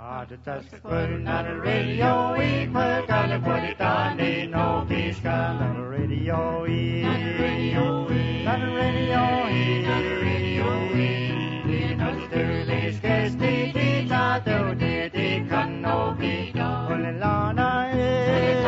Not a radio, we put on the put it on the no disco. Not a radio, not a radio, not a radio, not a radio. Not a dirty sketch, the tattoo, the can no be done. Only Lana is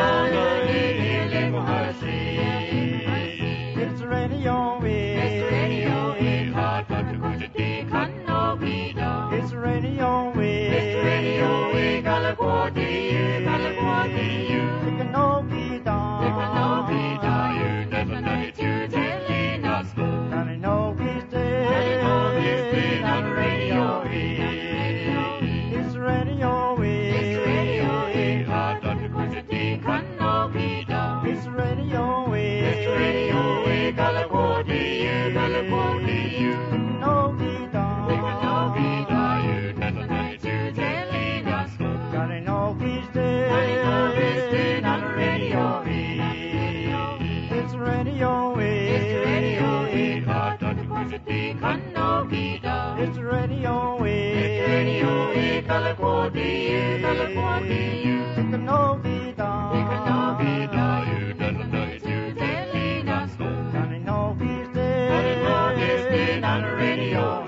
it's radio, it's radio, hard but to go to the can no be done. It's radio, it's radio, we got a quarter, you can no be done. You can no be done, you never know it, you telling us. Can I know this day? Not a radio, it's radio, it's radio, hard but to go to the can no be done. It's radio, we got a quarter, you can no be done. You can no be done, you never know it, you telling us. Can I know this day? Not a radio, it's radio, it's hard but to go to the can no be done. It's radio, we got a quarter, you can no be done. You can no be done, you never know it, you telling us. Can I know this day? Not a radio,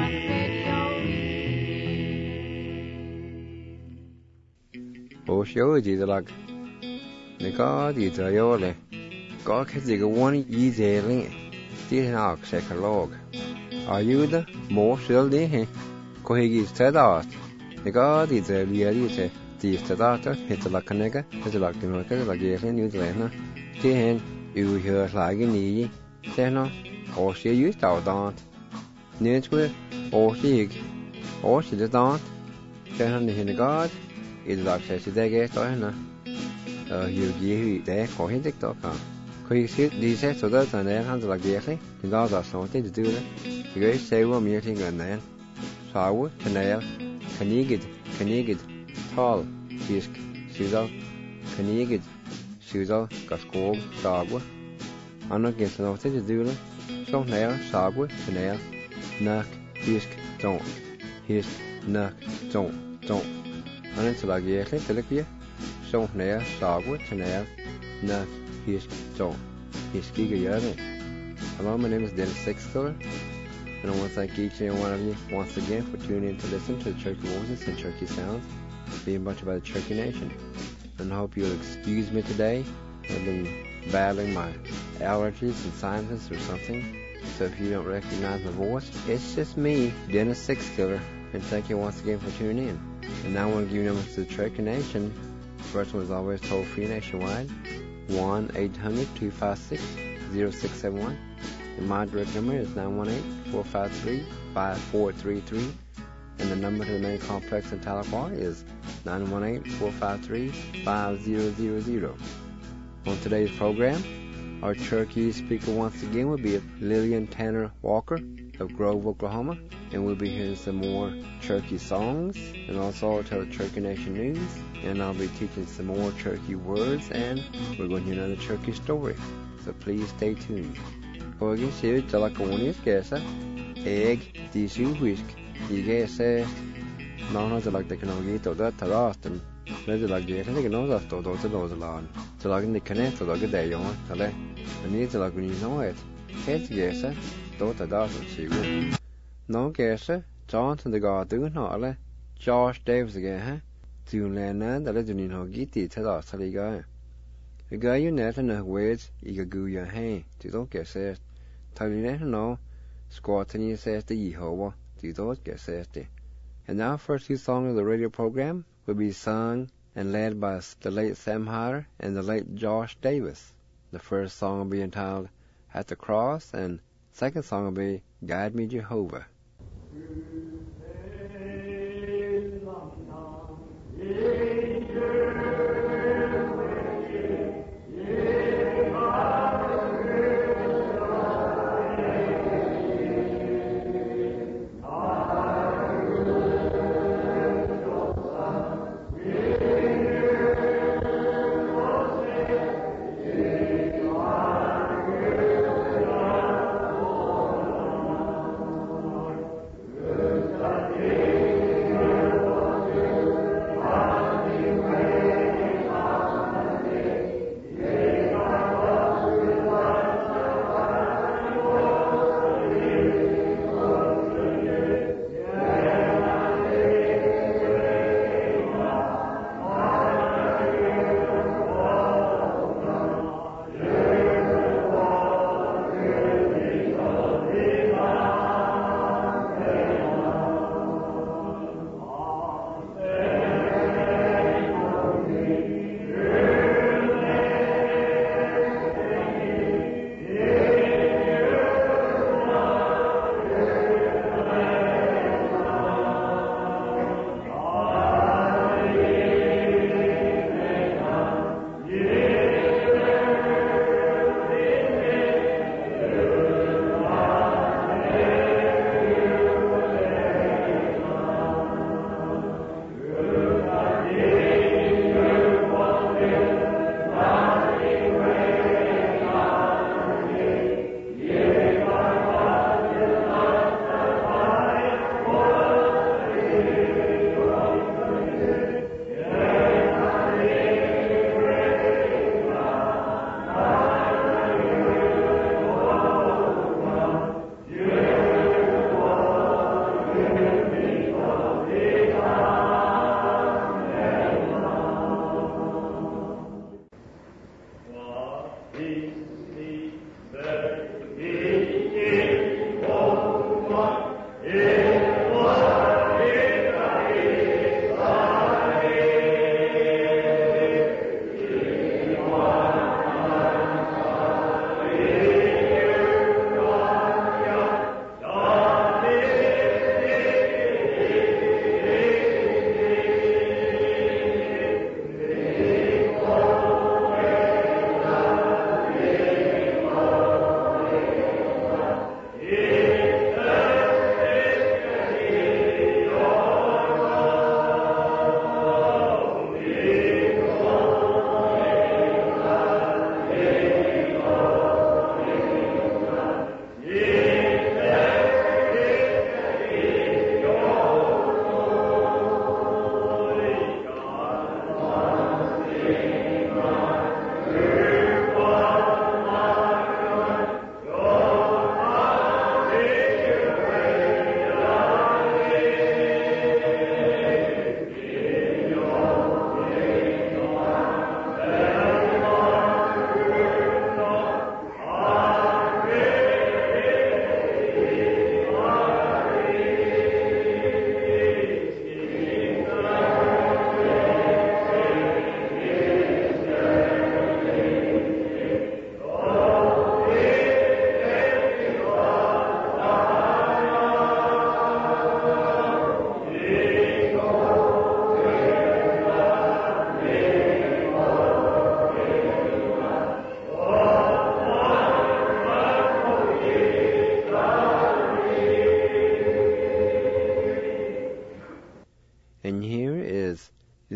Show the lag. The god is a yole. God has the one easy link. This knock second log. Are you the more still there? Kohigi said out. The god is a reality. The starter hits a like a nigger, hits a like the market, like a New Zealand. Then you hear like in the Sena, or she used out on. Near or she the down. Shannon in the god. Is like says today get to you give there for him TikTok. Quick sit these sets of those and then handle like the the guys are something to do it. The great say one meeting and then sour, canal, can you get tall, fisk, Suzel, can you get Suzel, Gascog, Sagwa. I'm not getting something to do it. So nail, Sagwa, canal, nuck, fisk, don't. Hisk, nuck, don't. Anh sẽ là gì hết được kia, xong nè, sọ quá, nè, nè, here's so, here's key này. Hello, my name is Dennis Sixler, and I want to thank each and one of you once again for tuning in to listen to the Cherokee voices and Cherokee sounds, being much about the Cherokee Nation. And I hope you'll excuse me today. I've been battling my allergies and sinuses or something, so if you don't recognize my voice, it's just me, Dennis Sixler, and thank you once again for tuning in. And now I want to give you numbers to the Cherokee Nation. First one is always toll free nationwide, 1-800-256-0671. And my direct number is 918-453-5433. And the number to the main complex in Tahlequah is 918-453-5000. On today's program, our Cherokee speaker once again will be Lillian Tanner Walker of Grove, Oklahoma, and we'll be hearing some more Cherokee songs, and also I'll tell the Cherokee Nation news, and I'll be teaching some more Cherokee words, and we're going to hear another Cherokee story, so please stay tuned. Hogan sier Jalakonius Gessa, egg, Disu whisk, Yigasa, Nana Jalak the Kanogito, that Tarastan, Red like the Ethnic Nose to those of those alone, Jalagan the Canet to the day on, Tale, and needs like when you know it. Heads Gessa, Dota doesn't she will. No Gessa, Johnson the God doing all, Josh Davis again, huh? To land the legend in Hogiti, Tada Saliga. The guy you net in the words, Igagu your hand, to don't get said. Tell you let know, squatting you says the Yehovah, to don't get said. And now, first two songs of the radio program will be sung and led by the late Sam Hyder and the late Josh Davis. The first song will be entitled At the Cross, and second song will be Guide Me Jehovah.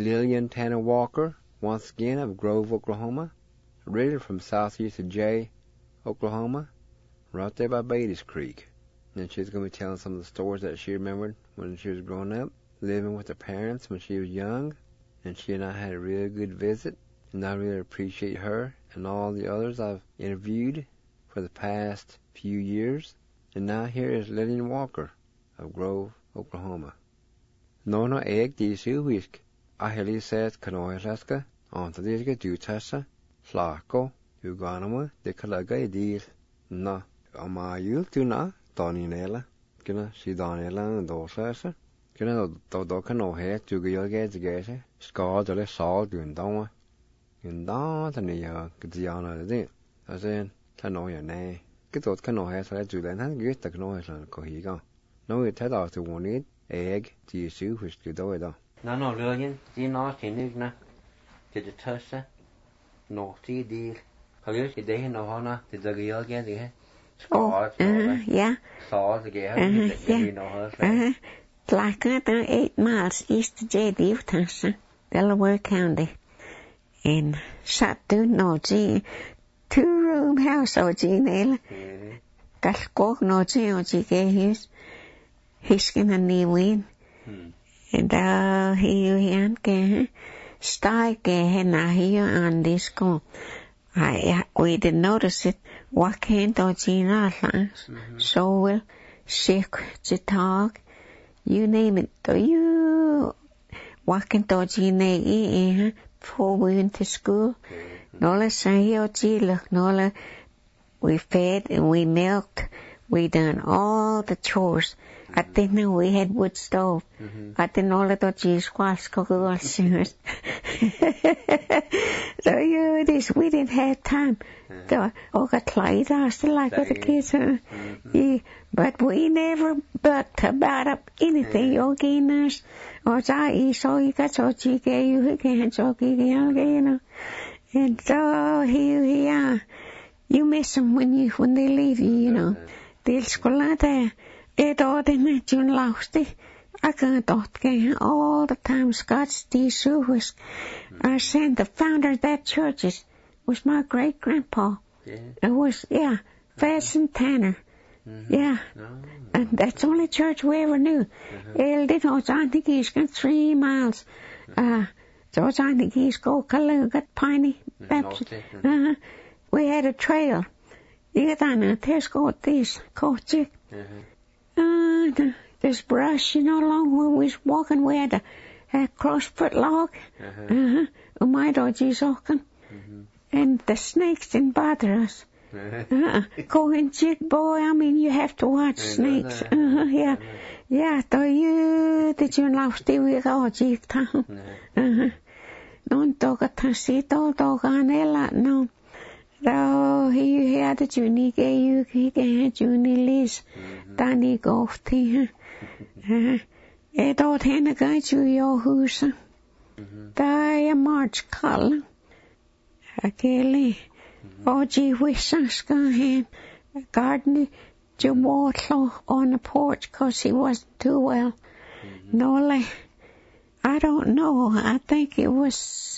Lillian Tanner Walker, once again of Grove, Oklahoma, originally from southeast of Jay, Oklahoma, right there by Beatty's Creek. And she's going to be telling some of the stories that she remembered when she was growing up, living with her parents when she was young, and she and I had a real good visit, and I really appreciate her and all the others I've interviewed for the past few years. And now here is Lillian Walker of Grove, Oklahoma. No eg disu whisk. Aheli says canoilaska on the disga dutasa, flako, uganama, de calaga deal. No, amayul to na, Doninella, Gina, she Donella and Dorsasa. Gina, Dodocano hair to go get the gate, scarred the salt doing down. In down the near Gidiana the as in Tanoya nay. Get out cano hair so I do then and get the canoes and cohiga. No, it had out the one eat, egg, disu, which could do it. No, Lillian, do you know, Tinigna, did the Tussa, naughty deal. Have you seen the Hona, did the girl get the Oh, yeah. Saw the girl, you know her. Like 8 miles east of J.D. Tussa, Delaware County. And shot down no G, 2-room house, oh, G, Nail. Galkog no G, oh, G, his. Hiskin and Newin. And he and style na here on this go. We didn't notice it. What can't Gina so well shake to talk. You name it, do you what can't Gina before we went to school? No less say here look no we fed and we milked. We done all the chores. I didn't know we had wood stove. I didn't know that cheese squash cocoa singers. So it is. We didn't have time. Got Clyde. I still like with the kids. Yeah, but we never bucked about anything. Okay, nurse. Or I saw you got so cheeky. You can't so cheeky, you know. And so here we are. You miss them when they leave you, you know. They'll school there. It all didn't you lost it. I can't get all the time Scott's D-Suez. I said the founder of that church was my great grandpa. Yeah. It was, Fasten Tanner. Yeah. And that's the only church we ever knew. El did all I think he's got 3 miles. So I think he's go got Piney Baptist. We had a trail. You get on a test go this coach. This brush, along where we was walking, we had a crossfoot log. My dodgy's walking. And the snakes didn't bother us. Go and jig, boy, I mean, you have to watch snakes. Yeah. Did you lost the week all jig town? Non dog at Tassito, dog on Ella, no. So he had a juni gay, he had juni Liz, Danny golf tea. It all had a guy to your house. Die a March call. A Kelly. Oh, gee, wish I was going to have garden to water on the porch because he wasn't too well. No, I don't know. I think it was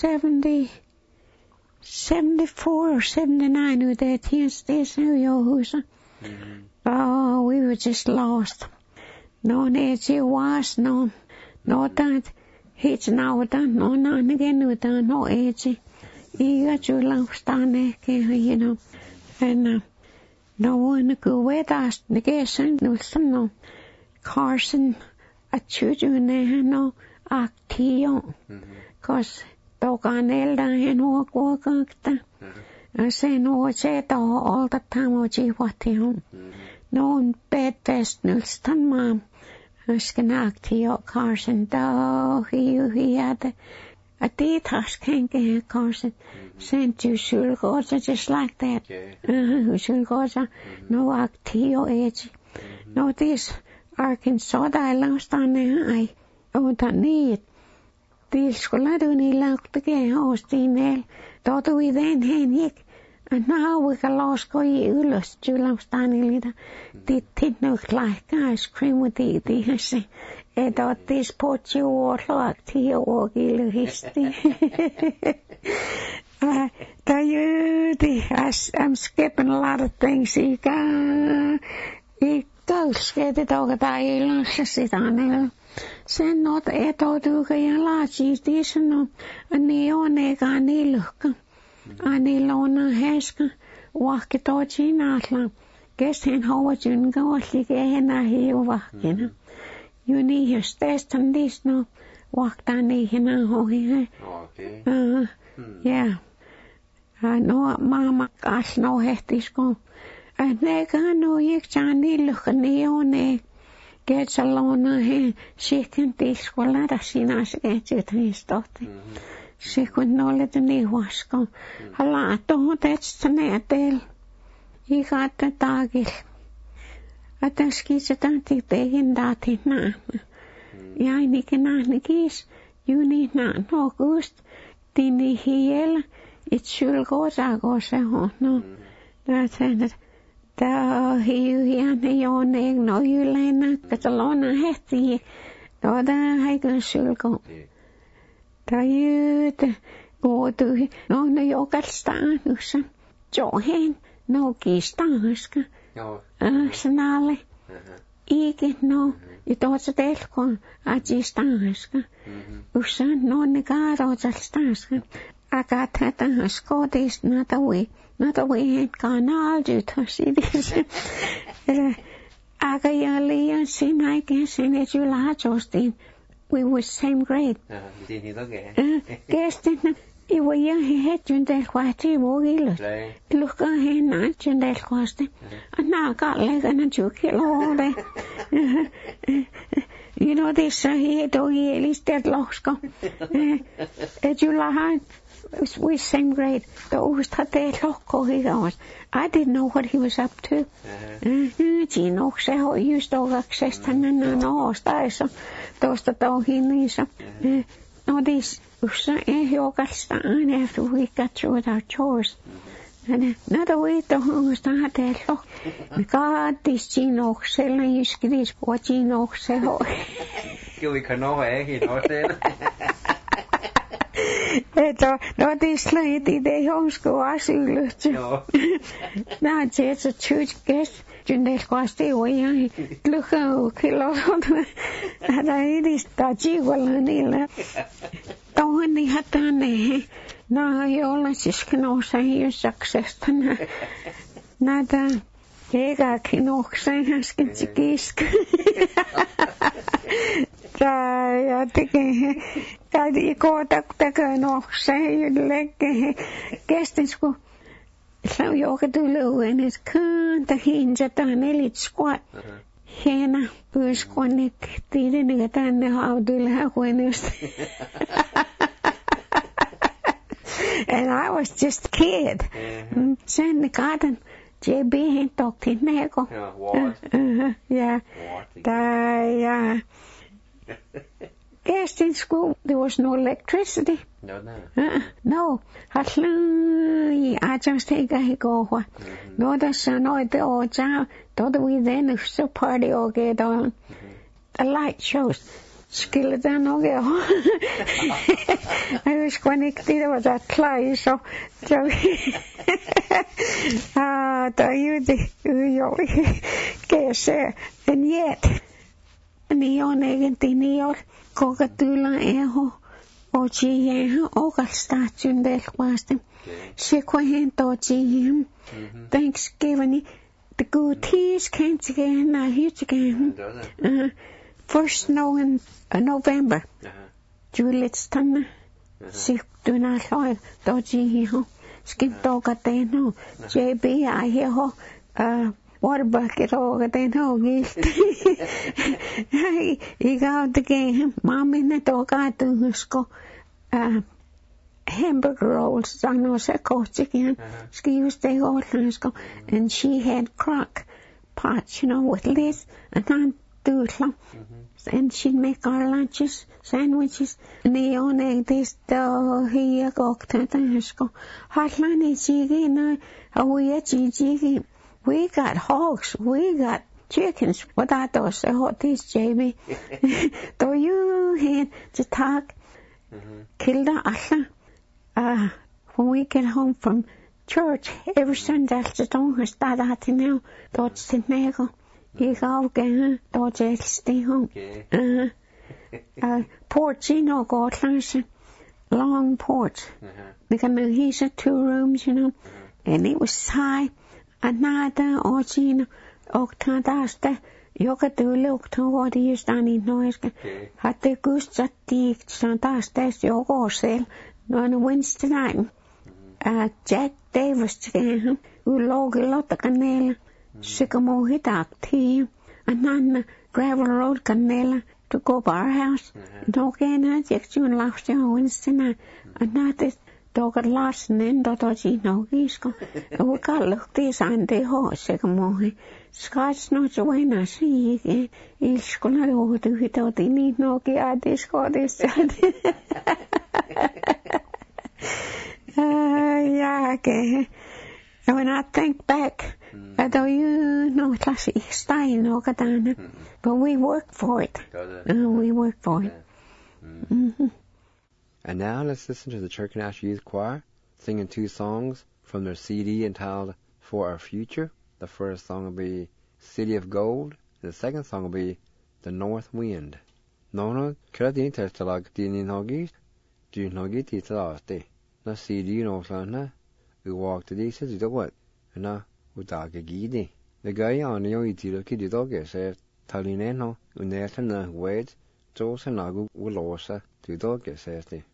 74 or 79 who they changed this new house. Oh, we were just lost. No, it was no that. It's now done. No, not again with done. No, it's you got your lost on there, you know. And no one could wait us. The guess no some Carson a children there no actio. Cause dog on elder and walk I say no, say all the time, oh gee, what the home. No bed fest, no stun mom. Skanakti Carson, though he had a detox can't get Carson. Sent you sure goes just like that. Sure goes no actio edge. No this Arkansas I lost on the eye. Oh, that need. These scholar do need look the gay host in Daughter we then hand and now we can lost go ulus, Julam standing leader. The tin no like ice cream with the this put you all like to your history. I'm skipping a lot of things. You go scared the dog at I sit on it. Send not at all to a large edition a neon egg on a look. Ani lona heska walk it out in atla. Guess in Howard you go like a here walking. You need your test and this no walk down here ho here. Okay. Yeah. I know mama got no head this go. And they got no yik Johnny look a neon egg. Gets alone here. She can this well let us see us get it his daughter. She could not let the knee wash go. A lot, don't that's the net del. He got the doggy. At the skis at Antique in that in Nam. Ya Nicky geese. You need not no ghost. Dini heel. It should go to say, oh no. That's it. The he and your egg, no, you lane, get alone a hefty. No, the high should go. Tired, go to no you got stars. Johan, no key stars. Snarly. Eat no, you thought a delcon, I just stars. Usan, no negaro, just stars. I got that and Scottish, not away, ain't gone all due to see this. I got your Leon, seen I guess, and it's you large, Austin. We were same grade. Guess didn't you were young, he had you that quite more. Look at him, not you that question. And now got like a joke all day. You know, this here, though, he at least dead lost go. At you like, we same grade. Those that they look, he goes. I didn't know what he was up to. Gee, no, say how you still access to no, so those that don't he needs up. No, this, he all got started after we got through with our chores. And another way to who start there, look. God, this Gino, selling you skis, what Gino, say, oh. We can know, you know, no, this lady, they homeschool us, you look. Now, it's a church guest. Jundel quasti way, look how kilo. And I is taji wallanilla. Don't he had done it. No, you all just can say your success. Nada, Ega can say has get the kisk. I think I got up the gun say you like guest in school. So you could do low and it's can't the hinge at an elite squat. Hena, who's connect, didn't get on the how do have winners. And I was just a kid. Send the garden. JB had talked in Nego. Yeah. Yeah. Guest in school, there was no electricity. No. I just think I go. No, that's no, the old job. Don't we then if so party or get on the light shows. Skeleton or get I was connected with that clay, so you guess and yet neon egg neon cockatula eho or chi or statue del question. She quite him. Thanksgiving the good teas came again, I hear again. First snow in November. Juliet's time. She do not know dodgy ho. Skin dog at the no. JB, I hear ho. Water bucket over the no. He got the game. Mom in the dog got to school. Hamburger rolls. I know she coached again. She used to go to school. And she had crock pots, you know, with lids. And I'm do it. And she'd make our lunches, sandwiches, neon egg, this, here, go to the school. Hotline is jiggy, we got hogs, we got chickens. What I do say, what is Jamie? Do you hear to talk? Kill the Allah. When we get home from church, every Sunday, I don't have that at now. That's the nego. You go again, that's stay home. Porch, you know, Gotland's long porch. Because he's a 2 rooms, you know. And it was high. And now, Gina, Octadaste, Yoga look to what he is done in noise. Had the goose at the Sandaste, Yoga sale, on a Wednesday night. Jack Davis, who log a lot of canela, sycamore hit up tea, and then gravel road canela to go by our house. No gain, Jack, you last year Wednesday night, and not this. Dog at last and then dodgy no he's go. We got look this and the horse sycamore. Scotch not away na see again. He's gonna go to without any no get this got this. Yeah, okay. And when I think back, although you know classic style no katana, but we work for it. We work for it. And now let's listen to the Church Youth Choir singing 2 songs from their CD entitled For Our Future. The first song will be City of Gold. The second song will be The North Wind. No, Kradin Tertalag Dini Nogis, Do Nogi Titalaste. Na CD no Sana, we walk to this is the what, and na Udaga Gidi. The guy on your Itiloki dog said, Talineno, Unetana Wade, Josanagu Ulosa, to dog says they.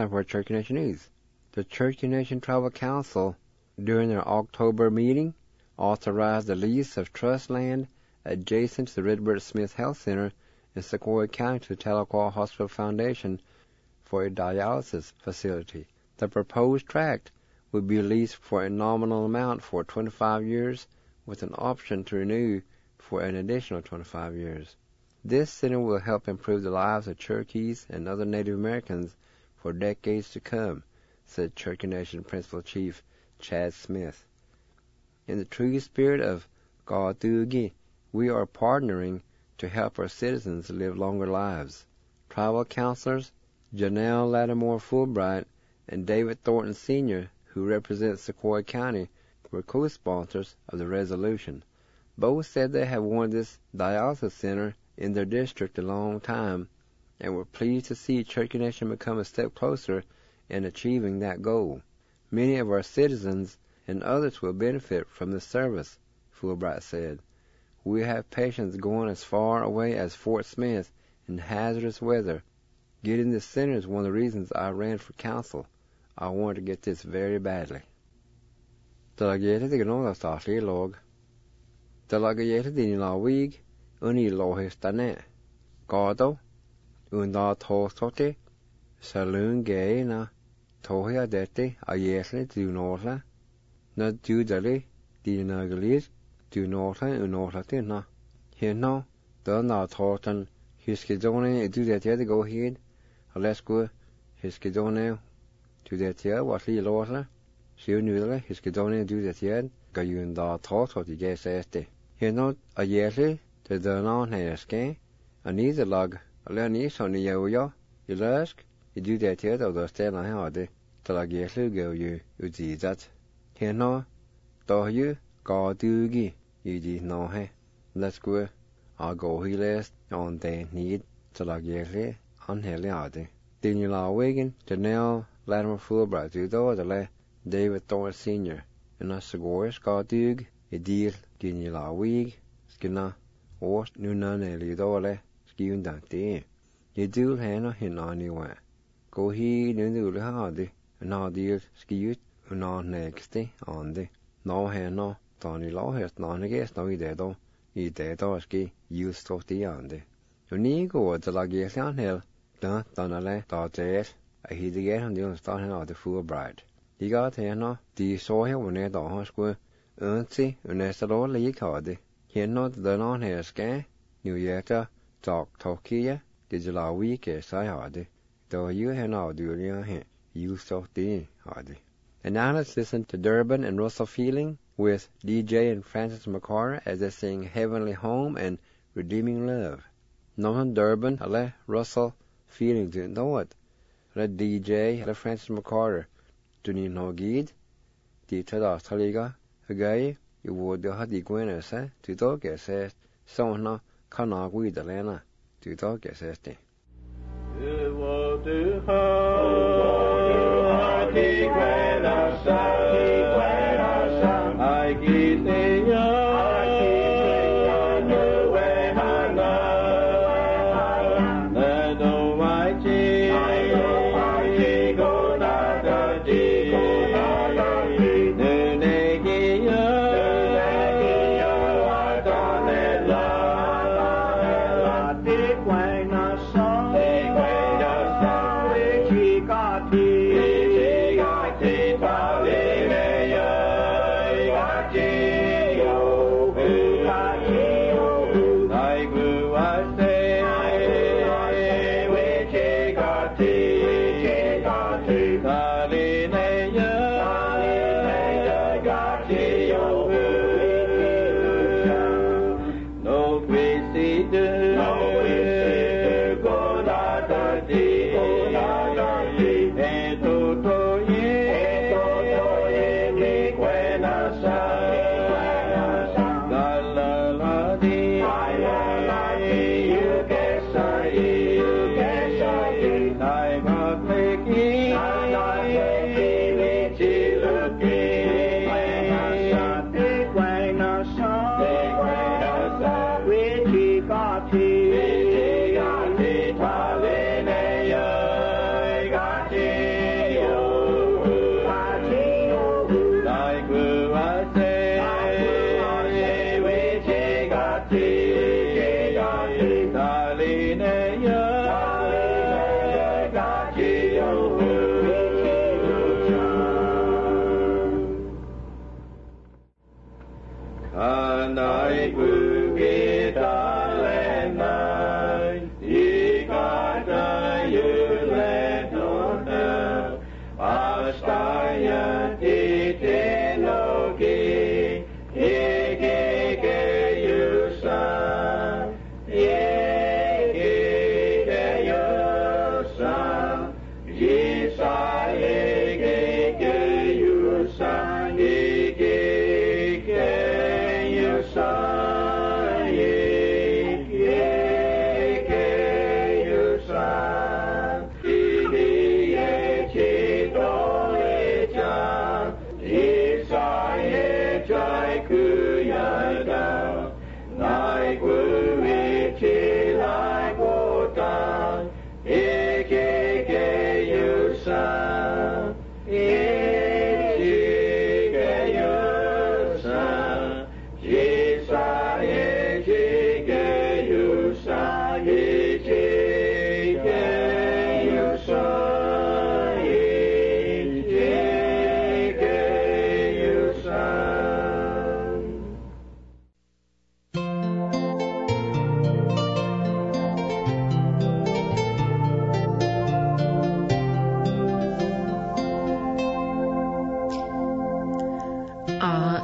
time for Cherokee Nation News. The Cherokee Nation Tribal Council, during their October meeting, authorized the lease of trust land adjacent to the Redbird Smith Health Center in Sequoia County to the Tahlequah Hospital Foundation for a dialysis facility. The proposed tract would be leased for a nominal amount for 25 years with an option to renew for an additional 25 years. This center will help improve the lives of Cherokees and other Native Americans for decades to come, said Cherokee Nation Principal Chief Chad Smith. In the true spirit of Gautugi, we are partnering to help our citizens live longer lives. Tribal counselors Janelle Lattimore Fulbright and David Thornton Sr., who represent Sequoia County, were co-sponsors of the resolution. Both said they have wanted this dialysis center in their district a long time and were pleased to see Cherokee Nation become a step closer in achieving that goal. Many of our citizens and others will benefit from this service, Fulbright said. We have patients going as far away as Fort Smith in hazardous weather. Getting this center is one of the reasons I ran for council. I wanted to get this very badly. Dalagete de gnola startli log. Dalagete de lawig uni lohestane. Gado unda tostote saloon gay na tohia dete ayesle du norla. Na dudali di nagalis du norla unorlate na. Hino da na tortan hiskidone dudete de go hid. Alesko hiskidone dudete watli lorla. Siw nudele hiskidone dudete gayun da tortoti geseste. Hino ayesle de dana neske ani de lag alani soni yoyo ilask dudete da da stena hade talagesle go you uzizat. Hino dohyu Gautugi yidi no he. Let's go. I'll go hiles on the need talagesle anheliade. Daniel Wigan, Janelle Lattimore Fulbright, Dudodale, David Thornton Sr., and us Segorius Gautug, Edil, Daniel Wig, Skina, Ost Nunan Elidole, Skiun Dante. Yedul Hannah Hinaniwa. Go he Nundul Hardy, and Adil Skiut, Unan Nexty, on the no Hannah, Tony Law has none against no idedo, idedo ski, used of the ande. Unigo the Lagasian Hill. Donale Dodger, a hidiger and the starting of the Fulbright. He got here, the saw him when at the hospital, Unsi, Unesalo League Hardy. He not the non hair scan, New Yorker, Tokia, Digital Week as I hardy. Though you have now during him, you saw the hardy. And now let's listen to Durbin and Russell Feeling with DJ and Francis McCarter as they sing Heavenly Home and Redeeming Love. Norman Durbin, Ale Russell Feeling didn't know it. The DJ, the Francis McCarter, do you know Gid? The Tada Taliga, a guy, you would have the Gwinners, to dog as says, so no, cannot we the Lena, to dog as says. You will do her, I give the Got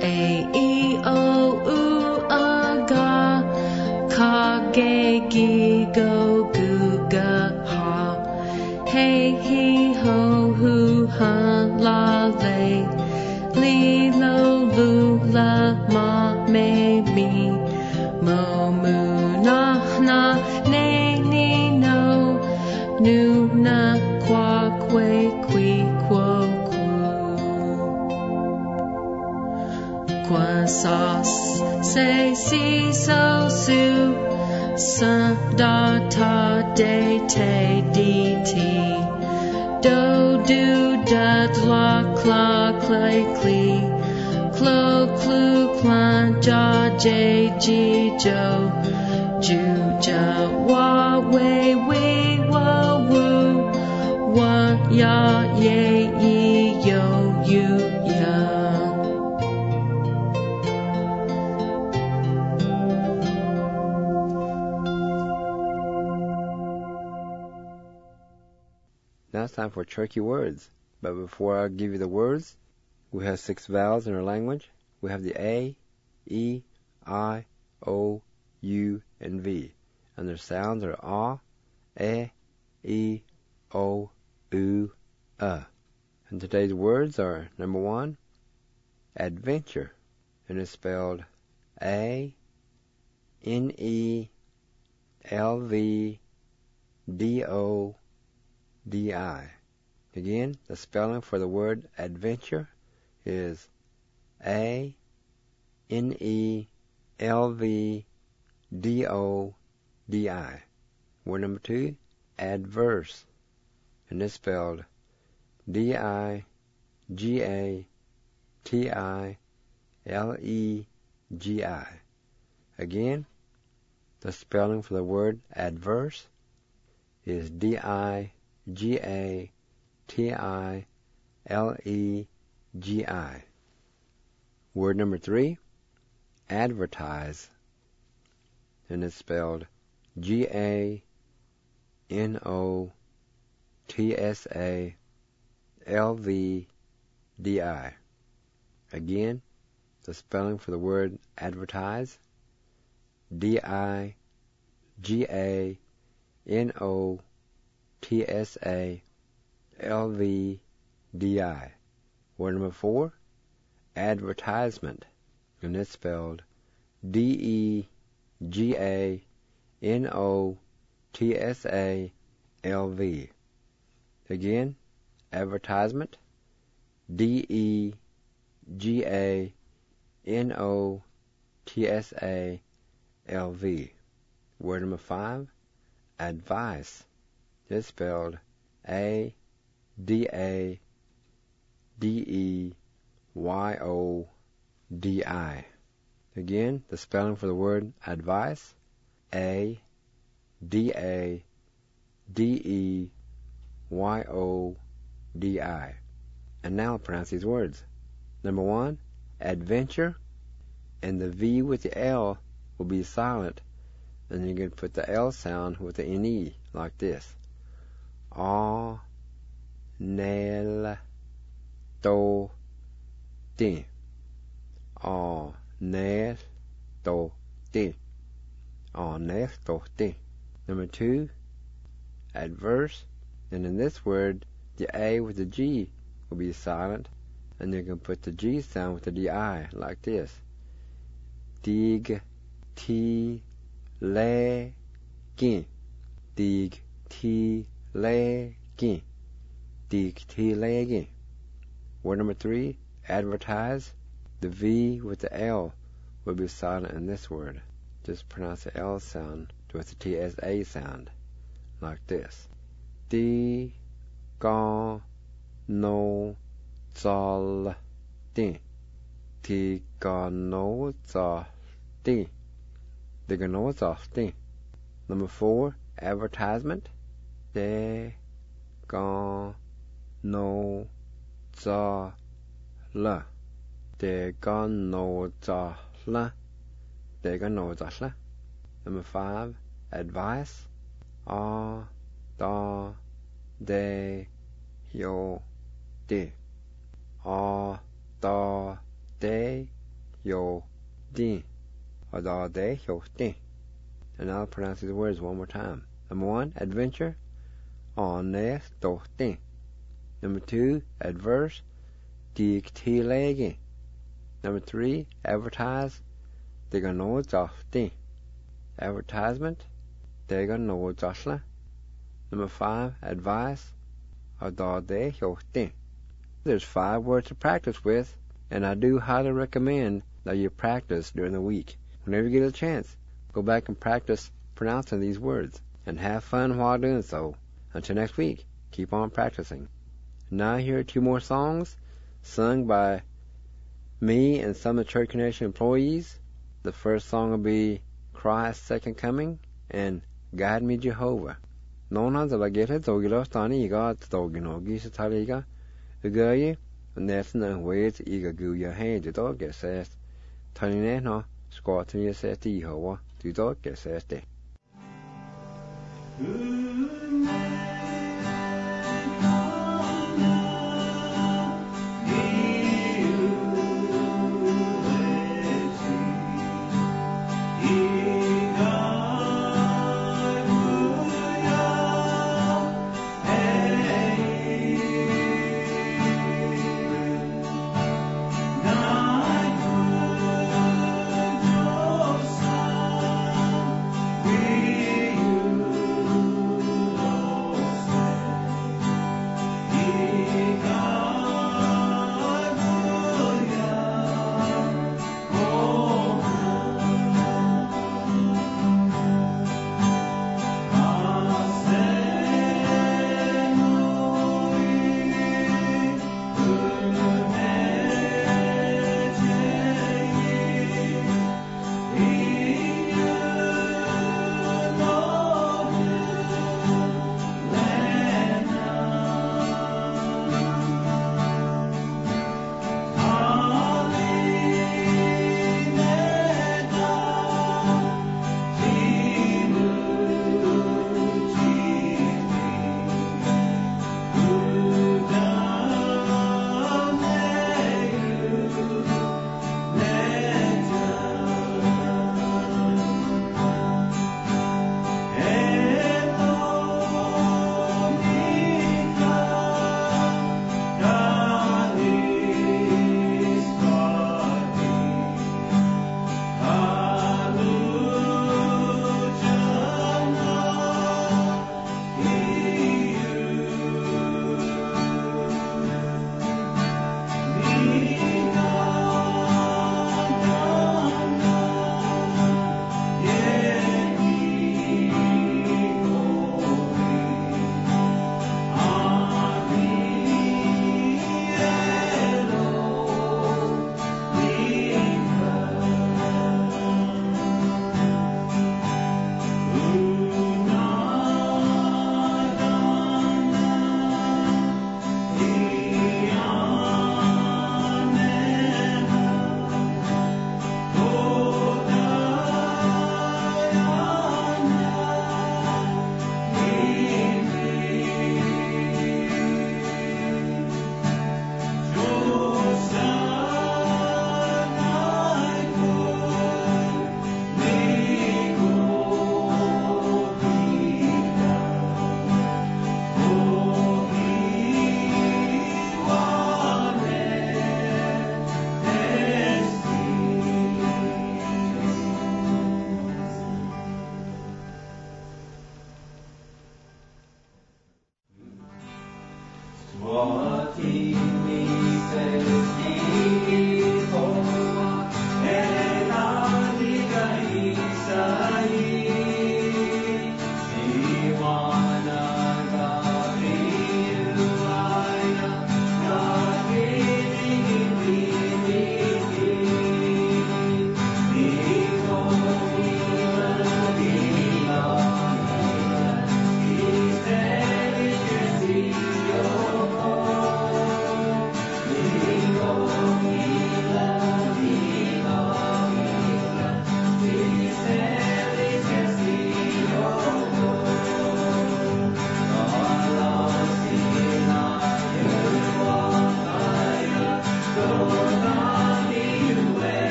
A, E, O, U, A, Ga, Ka, Ge, Gi, Go, Gu, Ga, Ha. Hey, he, ho, hu, ha, la, lay. Li, lo, lu, la, ma, me, mi. Mo, mu, na, na, ne, ni, no. Nu, na, qua, que, qui, quo, qua, sa, se, si, so, su. Sa, da, ta, de, te, di, ti. Do, do, da, la, cla, clay, clee. Clo, clu, clan, ja, j, ji, jo. Ju, ja, wa, we, wa, woo. Wa, ya, ye, ye, yo, you, ya. Now it's time for tricky words. But before I give you the words, we have 6 vowels in our language. We have the A, E, I, O, U, and V. And their sounds are A, E, O, U, And today's words are, number 1, adventure. And it's spelled A-N-E-L-V-D-O-D-I. Again, the spelling for the word adventure is A-N-E-L-V-D-O-D-I. Word number 2, adverse. And it's spelled D-I-G-A-T-I-L-E-G-I. Again, the spelling for the word adverse is D-I-G-A-T-I-L-E-G-I. Word number 3, advertise. And it's spelled G-A-N-O-T-S-A-L-V-D-I. Again, the spelling for the word advertise, D-I-G-A-N-O-T-S-A-L-V-D-I. Word number 4, advertisement. And it's spelled D-E-G-A-N-O-T-S-A-L-V. Again, advertisement, D-E-G-A-N-O-T-S-A-L-V. Word number 5, advice. It's spelled A-D-A-D-E-Y-O-D-I. Again, the spelling for the word advice, A-D-A-D-E-Y-O-D-I. And now I'll pronounce these words. Number 1, adventure, and the V with the L will be silent, and you can put the L sound with the N-E, like this. A-N-E-L-T-O-T. A-N-E-L-T-O-T. A-N-E-L-T-O-T. Number 2, adverse, and in this word, the A with the G will be silent, and you can put the G sound with the D-I, like this. Dig-ti-le-gin. Dig-ti-le-gin. Dig-ti-le-gin. Word number 3, advertise. The V with the L will be silent in this word. Just pronounce the L sound with the T-S-A sound, like this. Ti-ga-no-zal-ti. Ti-ga-no-zal-ti. Ti-ga-no-zal-ti. Number 4, advertisement. Te-ga-no-za-la. Te-ga-no-za-la. Te-ga-no-za-la. Number 5, advice. A-da-de-yo-de. A-da-de-yo-de. din. Ada de yo din. And I'll pronounce these words one more time. Number 1, adventure. On ne do din. Number 2, adverse. Dig ti legi. Number 3, advertise. Diga no dof din. Advertisement. Diga no dosla. Number 5, advice. Ada de yo din. There's 5 words to practice with, and I do highly recommend that you practice during the week. Whenever you get a chance, go back and practice pronouncing these words, and have fun while doing so. Until next week, keep on practicing. Now here are 2 more songs, sung by me and some of the Church Connection employees. The first song will be Christ's Second Coming and Guide Me Jehovah. Nona Zalageta Dogilostani Iga Doginogi Sataliga Ugaye Nesna Ways Iga Guya Hand the dog says Tanino Squatting says Jehovah the dog says de.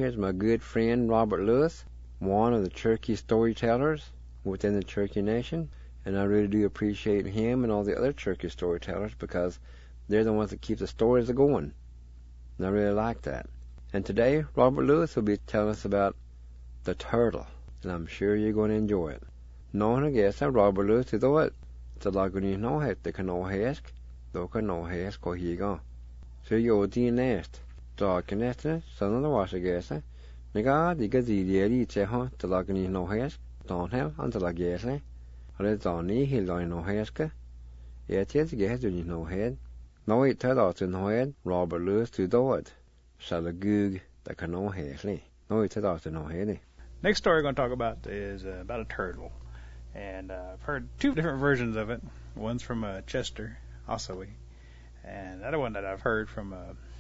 here's my good friend Robert Lewis, one of the Cherokee storytellers within the Cherokee Nation, and I really do appreciate him and all the other Cherokee storytellers because they're the ones that keep the stories going, and I really like that. And today, Robert Lewis will be telling us about the turtle, and I'm sure you're going to enjoy it. Någon har gäst Robert Lewis idag att det lagar ni nå hette kan nå häsk, då kan nå häsk och higa. Så jag din näst, då kan nästa, sådana var så gäst. Nega, diga zideri till ha, det lagar ni nå häsk, då hel, han till lagar gäst. Och det då ni hela nå häska. Jag tänkte gäst du ni nå hed. Nå i tada till nå hed, Robert Lewis till dåd. Så det gug, det kan nå häsk. Nå i tada till nå hed. Next story we're going to talk about is about a turtle. And I've heard two different versions of it. One's from Chester, Ossawi, and the other one that I've heard from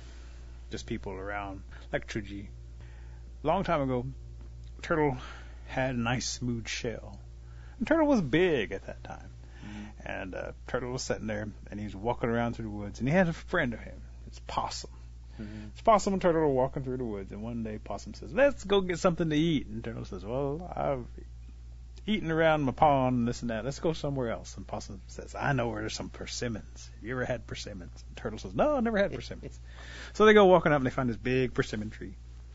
just people around, like Truji. Long time ago, turtle had a nice smooth shell. And turtle was big at that time. And turtle was sitting there, and he was walking around through the woods, and he had a friend of him. It's Possum. It's Possum and Turtle are walking through the woods, and one day Possum says, "Let's go get something to eat." And Turtle says, "Well, I've eaten around my pond and this and that. Let's go somewhere else." And Possum says, "I know where there's some persimmons. Have you ever had persimmons?" And Turtle says, "No, I never had persimmons." So they go walking up, and they find this big persimmon tree.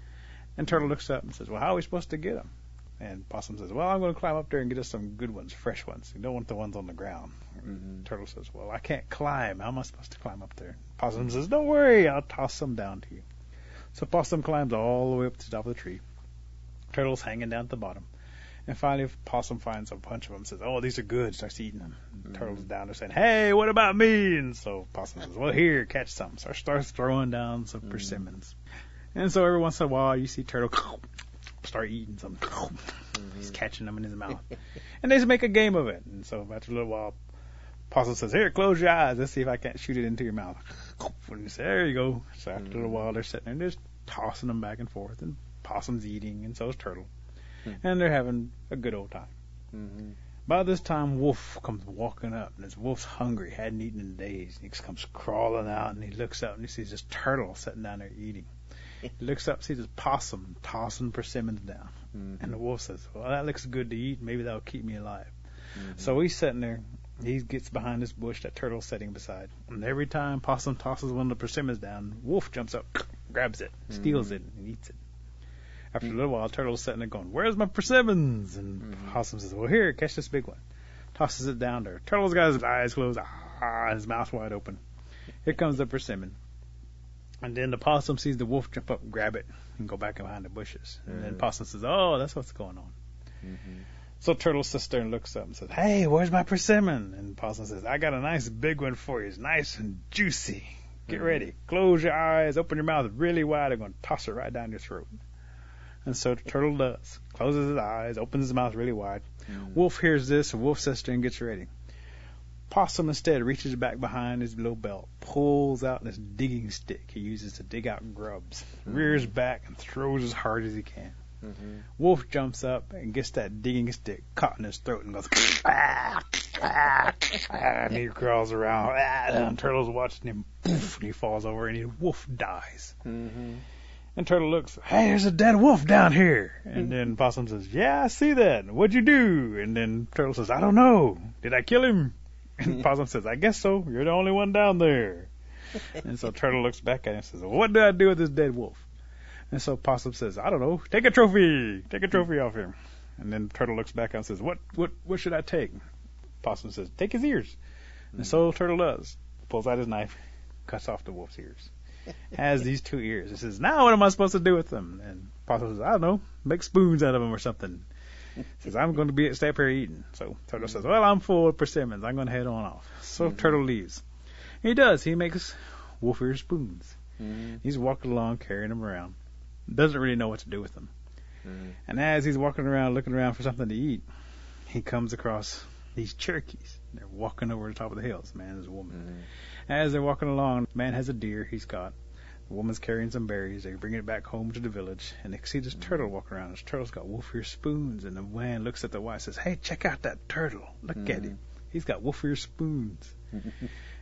And Turtle looks up and says, "Well, how are we supposed to get them?" And Possum says, "Well, I'm going to climb up there and get us some good ones, fresh ones. You don't want the ones on the ground." Turtle says, "Well, I can't climb. How am I supposed to climb up there?" Possum says, "Don't worry, I'll toss some down to you." So Possum climbs all the way up to the top of the tree. Turtle's hanging down at the bottom. And finally, Possum finds a bunch of them and says, "Oh, these are good," starts eating them. And Turtle's down there saying, "Hey, what about me?" And so Possum says, "Well, here, catch some." So starts throwing down some persimmons. And so every once in a while, you see Turtle start eating some. He's catching them in his mouth. And they just make a game of it. And so after a little while, Possum says, "Here, close your eyes. Let's see if I can't shoot it into your mouth." And you say, "There you go." So after a little while, they're sitting there and just tossing them back and forth. And Possum's eating, and so is Turtle. And they're having a good old time. By this time, Wolf comes walking up, and this Wolf's hungry, hadn't eaten in days. And he comes crawling out, and he looks up, and he sees this Turtle sitting down there eating. He looks up, sees this Possum tossing persimmons down. And the Wolf says, "Well, that looks good to eat. Maybe that'll keep me alive." So he's sitting there. He gets behind this bush that Turtle's sitting beside. And every time Possum tosses one of the persimmons down, Wolf jumps up, grabs it, steals it, and eats it. After a little while, Turtle's sitting there going, "Where's my persimmons?" And Possum says, "Well, here, catch this big one." Tosses it down there. Turtle's got his eyes closed, his mouth wide open. Here comes the persimmon. And then the Possum sees the Wolf jump up and grab it and go back behind the bushes. And then Possum says, "Oh, that's what's going on." So Turtle sits there and looks up and says, "Hey, where's my persimmon?" And Possum says, "I got a nice big one for you. It's nice and juicy. Get ready. Close your eyes. Open your mouth really wide. I'm going to toss it right down your throat." And so the Turtle does. Closes his eyes, opens his mouth really wide. Wolf hears this, and Wolf sits there and gets ready. Possum instead reaches back behind his little belt, pulls out this digging stick he uses to dig out grubs, rears back and throws as hard as he can. Wolf jumps up and gets that digging stick caught in his throat and goes, and he crawls around, and Turtle's watching him, poof, and he falls over, and Wolf dies. And Turtle looks, "Hey, there's a dead wolf down here." And then Possum says, "Yeah, I see that. What'd you do?" And then Turtle says, "I don't know. Did I kill him?" And Possum says, "I guess so. You're the only one down there." And so Turtle looks back at him and says, "Well, what did I do with this dead wolf?" And so Possum says, "I don't know. Take a trophy. Take a trophy off him." And then Turtle looks back at him and says, What should I take?" Possum says, "Take his ears." And so Turtle does. Pulls out his knife, cuts off the wolf's ears. Has these two ears. He says, "Now what am I supposed to do with them?" And Possum says, "I don't know. Make spoons out of them or something." He says, "I'm going to stay up here eating." So Turtle says, "Well, I'm full of persimmons. I'm going to head on off." So Turtle leaves. He does. He makes wolf ear spoons. He's walking along, carrying them around. Doesn't really know what to do with them. And as he's walking around, looking around for something to eat, he comes across these Cherokees. They're walking over the top of the hills, man and a woman. As they're walking along, the man has a deer he's caught. The woman's carrying some berries. They bring it back home to the village, and they see this turtle walking around. This turtle's got wolf ear spoons, and the man looks at the wife and says, "Hey, check out that turtle. Look at him. He's got wolf ear spoons."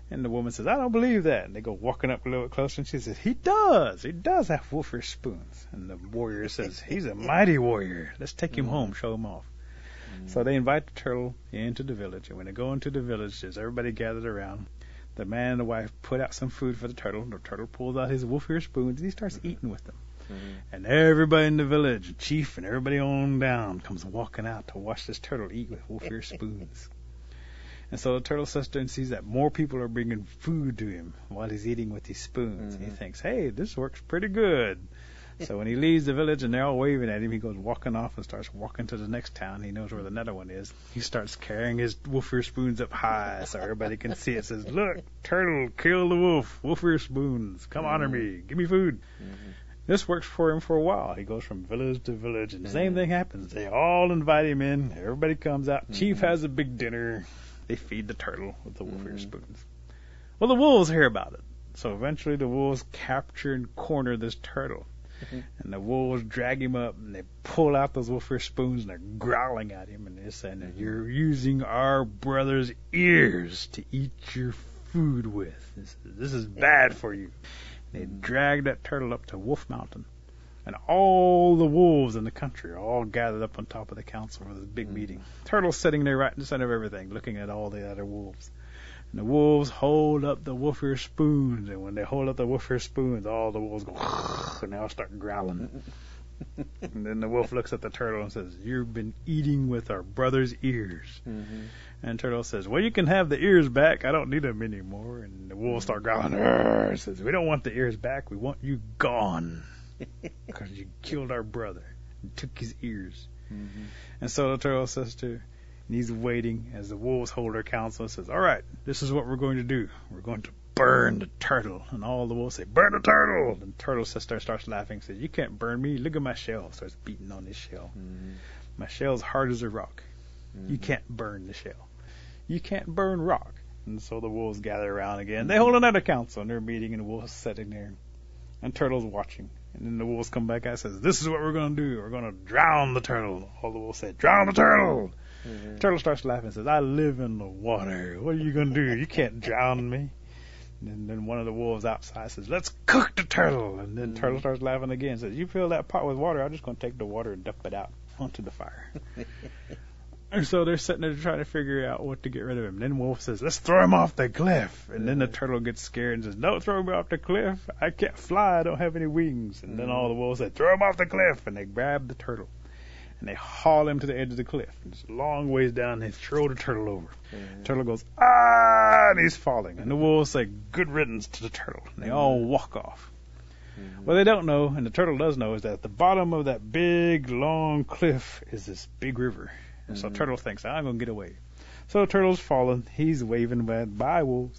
And the woman says, I don't believe that. And they go walking up a little bit closer, and she says, he does have wolfish spoons. And the warrior says, he's a mighty warrior. Let's take him home, show him off. So they invite the turtle into the village. And when they go into the village, there's everybody gathered around. The man and the wife put out some food for the turtle. The turtle pulls out his wolfish spoons, and he starts eating with them. And everybody in the village, the chief and everybody on down, comes walking out to watch this turtle eat with wolfish spoons. And so the turtle sits there and sees that more people are bringing food to him while he's eating with these spoons. He thinks, hey, this works pretty good. So when he leaves the village and they're all waving at him, he goes walking off and starts walking to the next town. He knows where the another one is. He starts carrying his wolfish spoons up high so everybody can see it. Says, look, turtle, kill the wolf, wolfish spoons, come honor me, give me food. This works for him for a while. He goes from village to village, and the same thing happens. They all invite him in. Everybody comes out. Chief has a big dinner. They feed the turtle with the wolfish spoons. Well, the wolves hear about it. So eventually the wolves capture and corner this turtle. And the wolves drag him up, and they pull out those wolfish spoons, and they're growling at him, and they're saying, you're using our brother's ears to eat your food with. This is bad for you. They drag that turtle up to Wolf Mountain. And all the wolves in the country are all gathered up on top of the council for this big meeting. Turtle's sitting there right in the center of everything, looking at all the other wolves. And the wolves hold up the wolfish spoons. And when they hold up the wolfish spoons, all the wolves go, and they all start growling. And then the wolf looks at the turtle and says, you've been eating with our brother's ears. And turtle says, well, you can have the ears back. I don't need them anymore. And the wolves start growling. Says, we don't want the ears back. We want you gone. Because you killed our brother and took his ears. And so the turtle says to, and he's waiting as the wolves hold their council and says, all right, this is what we're going to do. We're going to burn the turtle. And all the wolves say, burn the turtle. And the turtle sister starts laughing and says, you can't burn me. Look at my shell. Starts beating on his shell. My shell's hard as a rock. You can't burn the shell. You can't burn rock. And so the wolves gather around again. They hold another council, and they're meeting, and the wolves sitting there. And turtle's watching. And then the wolves come back out and says, this is what we're going to do. We're going to drown the turtle. All the wolves say, drown the turtle. Turtle starts laughing and says, I live in the water. What are you going to do? You can't drown me. And then one of the wolves outside says, let's cook the turtle. And then turtle starts laughing again and says, you fill that pot with water. I'm just going to take the water and dump it out onto the fire. And so they're sitting there trying to figure out what to get rid of him. And then wolf says, let's throw him off the cliff. And then the turtle gets scared and says, don't throw me off the cliff. I can't fly. I don't have any wings. And then all the wolves say, throw him off the cliff. And they grab the turtle. And they haul him to the edge of the cliff. And it's a long ways down. They throw the turtle over. The turtle goes, ah, and he's falling. And the wolves say, good riddance to the turtle. And they all walk off. What they don't know, and the turtle does know, is that at the bottom of that big, long cliff is this big river. And so turtle thinks, I'm going to get away. So turtle's falling. He's waving bye, wolves.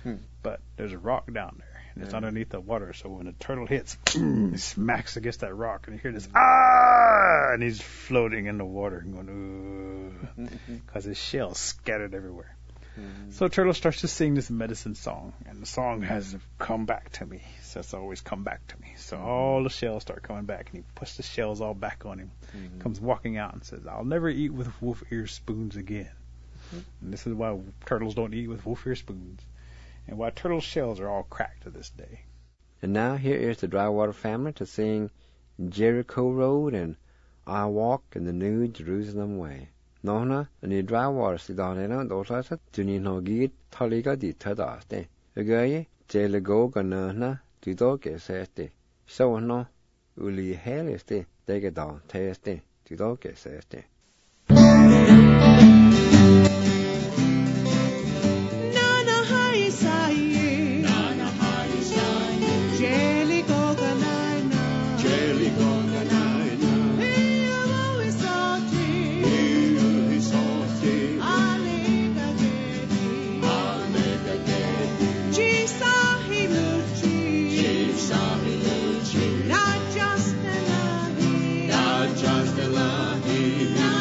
But there's a rock down there. And it's underneath the water. So when the turtle hits, he smacks against that rock. And you hear this, ah! And he's floating in the water and going, because his shell's scattered everywhere. So turtle starts to sing this medicine song. And the song has come back to me. So it's always come back to me. So all the shells start coming back. And he puts the shells all back on him. Comes walking out and says, I'll never eat with wolf ear spoons again. And this is why turtles don't eat with wolf ear spoons. And why turtle shells are all cracked to this day. And now here is the Drywater family to sing Jericho Road and I Walk in the New Jerusalem Way. Nohna, and the Drywater Sidonena, Dosasa, Junino Gid, Toliga di Tadaste. Agaye, Jeligo Ganana, Dudoke Seste. So no, Uli Heleste, Degadon, Teste, Dudoke Seste. Not just a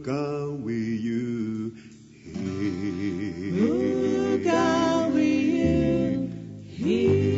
go with you. Go with you.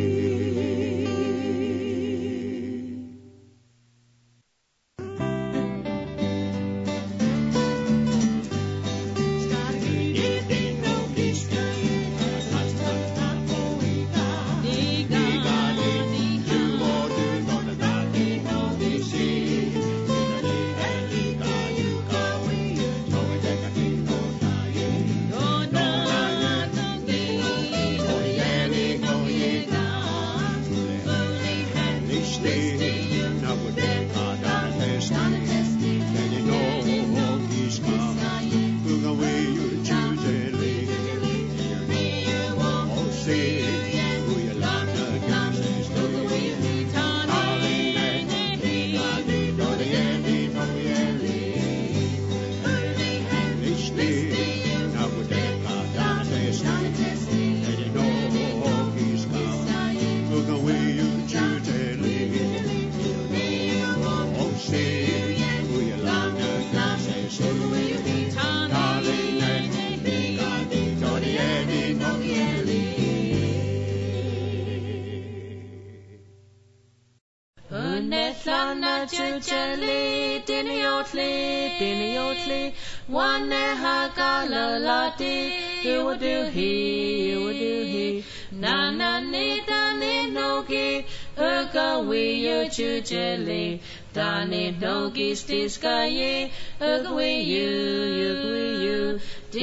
Chali diniyotli one hakalalati you would do he na ni dani nogi uga we you chujeli dani nogi stiskaye uga we you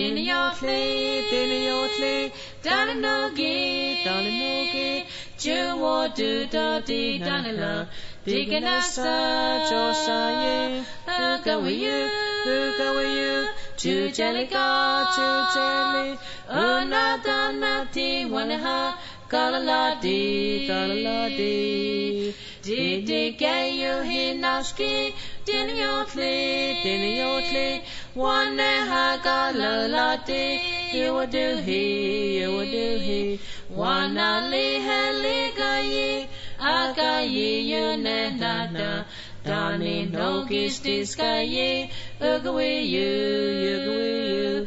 diniyotli dani nogi you would do dadi danila Diganasa Josaye, uga with you, Chujelika, Unadanati, Wanaha, Galaladi, Digayu Hinaski, Diniyotli, Wanaha Galaladi, you would do he, Wanali Heligaye. Agaye yunenada dani nogis diskaye uga with you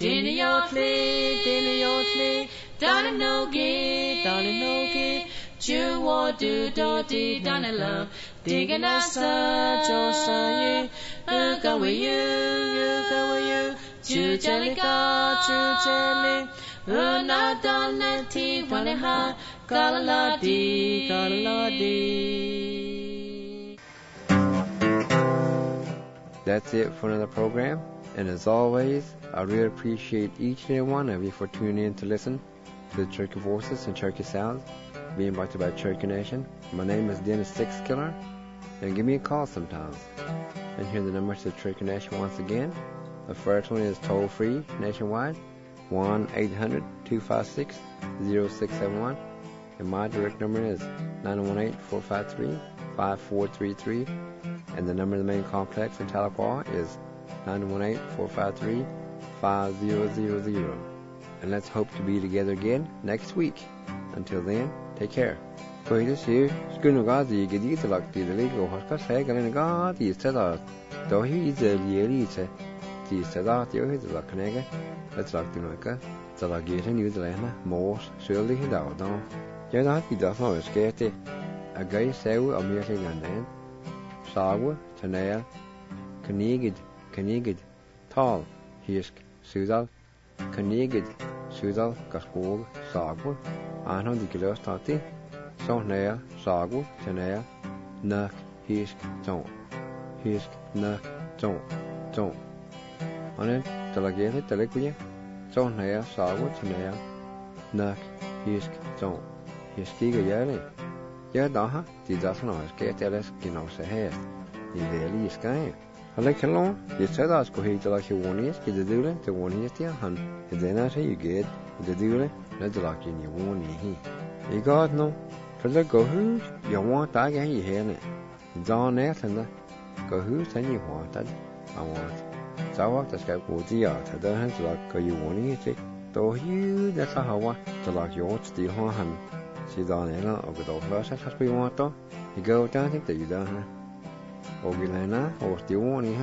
diniyotli dani nogi juwo do dodi danila diganasa josaye uga with you chujeli unadanati wanaha Galaladi. That's it for another program. And as always, I really appreciate each and every one of you for tuning in to listen to the Cherokee Voices and Cherokee Sounds being brought to you by Cherokee Nation. My name is Dennis Sixkiller, and give me a call sometimes. And here are the numbers to the Cherokee Nation once again. The first one is toll-free nationwide, 1-800-256-0671. And my direct number is 918-453-5433. And the number of the main complex in Tahlequah is 918-453-5000. And let's hope to be together again next week. Until then, take care. Coi this here, Skunogadi, Gedithalak, the legal Hoskaseg, and God is Tedat. Though he is a Yerita, the Tedat, you hit the Lakanega, let's lock the Naka, the Lagate and Udalana, Morse, surely he down. You're not be does not scared. A gay sew of music and then Sawa, Tanea, Kanigid, Tall, Hisk, Sudal, Kanigid, Sudal, Gaspog, Sagwa, Anno the Gilos Tati, Sonea, Sagwa, Tanea, Nuck, Hisk, Nuck, Don't. On it, the Lagate, the Liquia, Sonea, Sagwa, Tanea, Nuck, Hisk, Don't. Hiskiga Yali. Yadaha, the Dasano, Skateles, Ginosa hair. The Valley is sky. I like along, you said I was going to like your one years, get the doodle, the 1 year still, and then I say you get the doodle, let the lock in your 1 year. You got no, for the go who's, you want that guy you hear it. John Nathan, go who's and you want that. I want. So I walked the sky for the art, I don't have to like go you 1 year, though you, that's how I want to like your still on him. See down there, or with all verses as we want to. You go down, think that you done, or Gilena, or still warning her.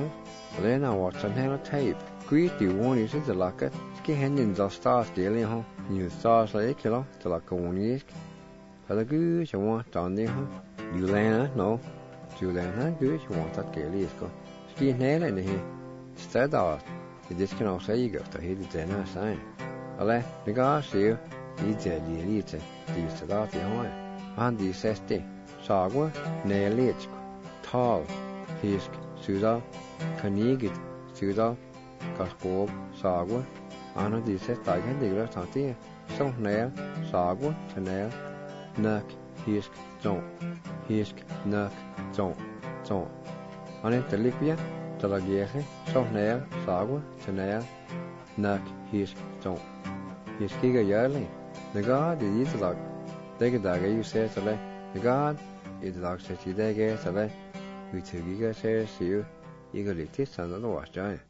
Then I watched an hell tape. Greet the one is the locket. Ski handing the stars daily, huh? You stars like kilo, the lock one is. But the goose you want down there, huh? You land, no. You land, goose you want that gaily is go. Ski nail in the here. Instead of it, this can also say you go to hit the dinner sign. Ale, the guy see you. He's a elite. These start the home. And the 60. Sagwa, nail tall, hisk, suda, kanigit, suda, kaskob, sagwa, anna de set dagen digler tanti, so nail, sagwa, nail, nak, hisk, nak, zon. Anna de lipia, de la gieche, so nail, sagwa, nail, nak, hisk, zon. Hiskiga yerling, the god is eat like, they get dagger you say to the god. It looks at you there, guess, we took you guys here, see you. You got it, and the wash, giant.